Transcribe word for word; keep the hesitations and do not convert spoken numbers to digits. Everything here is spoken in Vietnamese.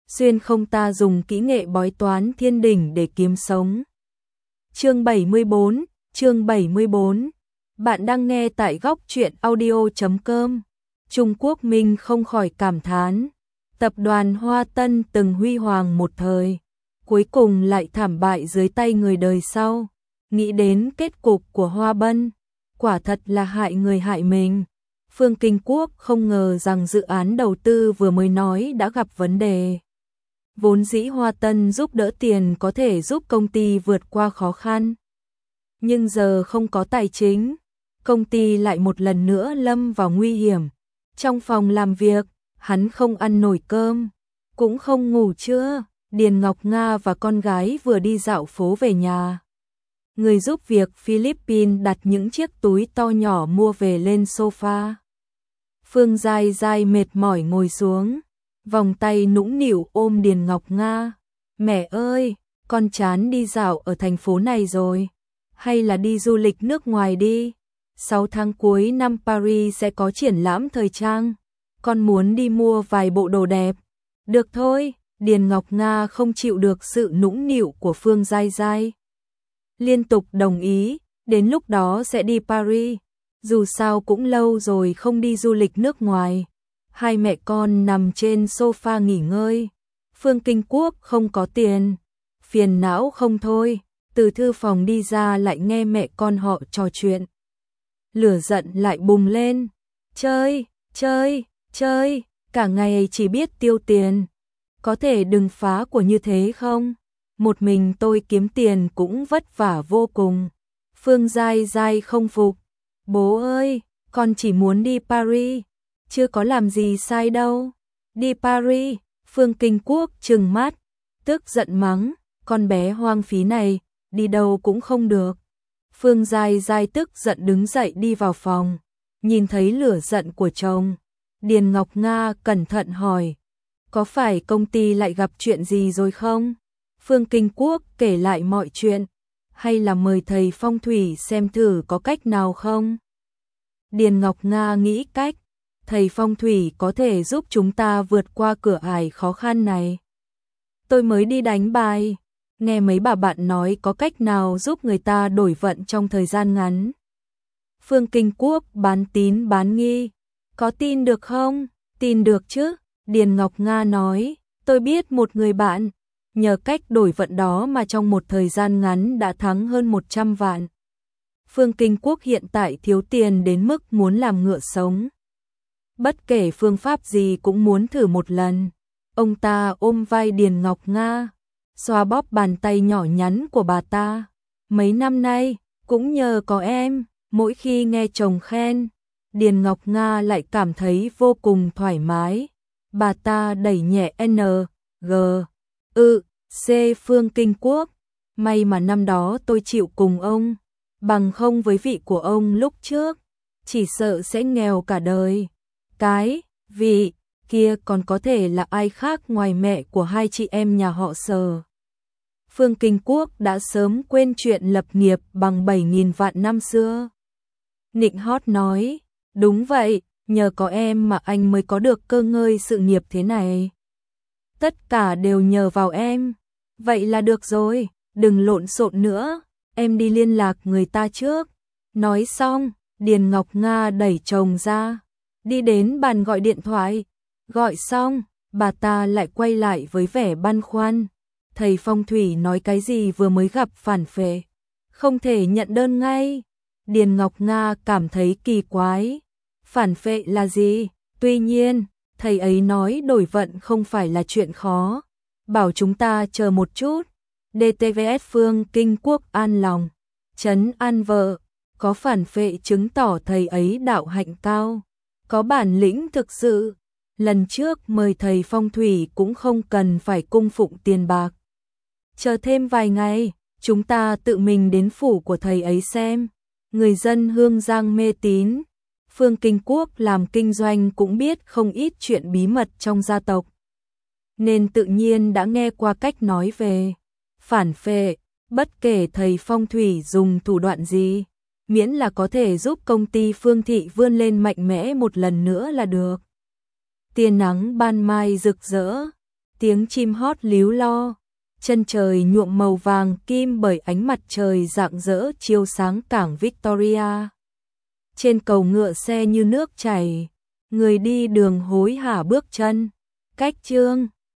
xuyên không ta dùng kỹ nghệ bói toán thiên đỉnh để kiếm sống. Chương bảy mươi bốn, chương bảy mươi bốn. Bạn đang nghe tại góc truyện audio chấm com. Trung Quốc Minh không khỏi cảm thán, tập đoàn Hoa Tân từng huy hoàng một thời, cuối cùng lại thảm bại dưới tay người đời sau. Nghĩ đến kết cục của Hoa Bân, quả thật là hại người hại mình. Phương Kinh Quốc không ngờ rằng dự án đầu tư vừa mới nói đã gặp vấn đề. Vốn dĩ Hoa Tân giúp đỡ tiền có thể giúp công ty vượt qua khó khăn. Nhưng giờ không có tài chính, công ty lại một lần nữa lâm vào nguy hiểm. Trong phòng làm việc, hắn không ăn nổi cơm, cũng không ngủ trưa. Điền Ngọc Nga và con gái vừa đi dạo phố về nhà. Người giúp việc Philippines đặt những chiếc túi to nhỏ mua về lên sofa. Phương Giai Giai mệt mỏi ngồi xuống, vòng tay nũng nịu ôm Điền Ngọc Nga. Mẹ ơi, con chán đi dạo ở thành phố này rồi, hay là đi du lịch nước ngoài đi. Sáu tháng cuối năm Paris sẽ có triển lãm thời trang, con muốn đi mua vài bộ đồ đẹp. Được thôi, Điền Ngọc Nga không chịu được sự nũng nịu của Phương Giai Giai. Liên tục đồng ý, đến lúc đó sẽ đi Paris, dù sao cũng lâu rồi không đi du lịch nước ngoài. Hai mẹ con nằm trên sofa nghỉ ngơi. Phương Kinh Quốc không có tiền, phiền não không thôi, từ thư phòng đi ra lại nghe mẹ con họ trò chuyện. Lửa giận lại bùng lên, chơi, chơi, chơi, cả ngày chỉ biết tiêu tiền. Có thể đừng phá của như thế không? Một mình tôi kiếm tiền cũng vất vả vô cùng. Phương Giai Giai không phục. Bố ơi, con chỉ muốn đi Paris, chưa có làm gì sai đâu. Đi Paris, Phương Kinh Quốc trừng mắt, tức giận mắng, con bé hoang phí này, đi đâu cũng không được. Phương Giai Giai tức giận đứng dậy đi vào phòng, nhìn thấy lửa giận của chồng. Điền Ngọc Nga cẩn thận hỏi, có phải công ty lại gặp chuyện gì rồi không? Phương Kinh Quốc kể lại mọi chuyện, hay là mời thầy phong thủy xem thử có cách nào không? Điền Ngọc Nga nghĩ cách, thầy phong thủy có thể giúp chúng ta vượt qua cửa ải khó khăn này. Tôi mới đi đánh bài, nghe mấy bà bạn nói có cách nào giúp người ta đổi vận trong thời gian ngắn. Phương Kinh Quốc bán tín bán nghi, có tin được không? Tin được chứ? Điền Ngọc Nga nói, tôi biết một người bạn, nhờ cách đổi vận đó mà trong một thời gian ngắn đã thắng hơn một trăm vạn. Phương Kinh Quốc hiện tại thiếu tiền đến mức muốn làm ngựa sống. Bất kể phương pháp gì cũng muốn thử một lần. Ông ta ôm vai Điền Ngọc Nga, xoa bóp bàn tay nhỏ nhắn của bà ta. Mấy năm nay, cũng nhờ có em, mỗi khi nghe chồng khen, Điền Ngọc Nga lại cảm thấy vô cùng thoải mái. Bà ta đẩy nhẹ N, G, Ư, C Phương Kinh Quốc. May mà năm đó tôi chịu cùng ông, bằng không với vị của ông lúc trước, chỉ sợ sẽ nghèo cả đời. Cái vị kia còn có thể là ai khác ngoài mẹ của hai chị em nhà họ Sở. Phương Kinh Quốc đã sớm quên chuyện lập nghiệp bằng bảy nghìn vạn năm xưa. Nịnh hót nói, đúng vậy, nhờ có em mà anh mới có được cơ ngơi sự nghiệp thế này. Tất cả đều nhờ vào em. Vậy là được rồi, đừng lộn xộn nữa, em đi liên lạc người ta trước. Nói xong, Điền Ngọc Nga đẩy chồng ra, đi đến bàn gọi điện thoại. Gọi xong, bà ta lại quay lại với vẻ băn khoăn. Thầy phong thủy nói cái gì vừa mới gặp phản phệ, không thể nhận đơn ngay. Điền Ngọc Nga cảm thấy kỳ quái. Phản phệ là gì? Tuy nhiên, thầy ấy nói đổi vận không phải là chuyện khó, bảo chúng ta chờ một chút. đê tê vê ét Phương Kinh Quốc an lòng, trấn an vợ, có phản phệ chứng tỏ thầy ấy đạo hạnh cao, có bản lĩnh thực sự. Lần trước mời thầy phong thủy cũng không cần phải cung phụng tiền bạc. Chờ thêm vài ngày, chúng ta tự mình đến phủ của thầy ấy xem. Người dân Hương Giang mê tín. Phương Kinh Quốc làm kinh doanh cũng biết không ít chuyện bí mật trong gia tộc, nên tự nhiên đã nghe qua cách nói về phản phệ. Bất kể thầy phong thủy dùng thủ đoạn gì, miễn là có thể giúp công ty Phương Thị vươn lên mạnh mẽ một lần nữa là được. Tia nắng ban mai rực rỡ, tiếng chim hót líu lo, chân trời nhuộm màu vàng kim bởi ánh mặt trời rạng rỡ chiếu sáng cảng Victoria. Trên cầu ngựa xe như nước chảy, người đi đường hối hả bước chân. Cách chương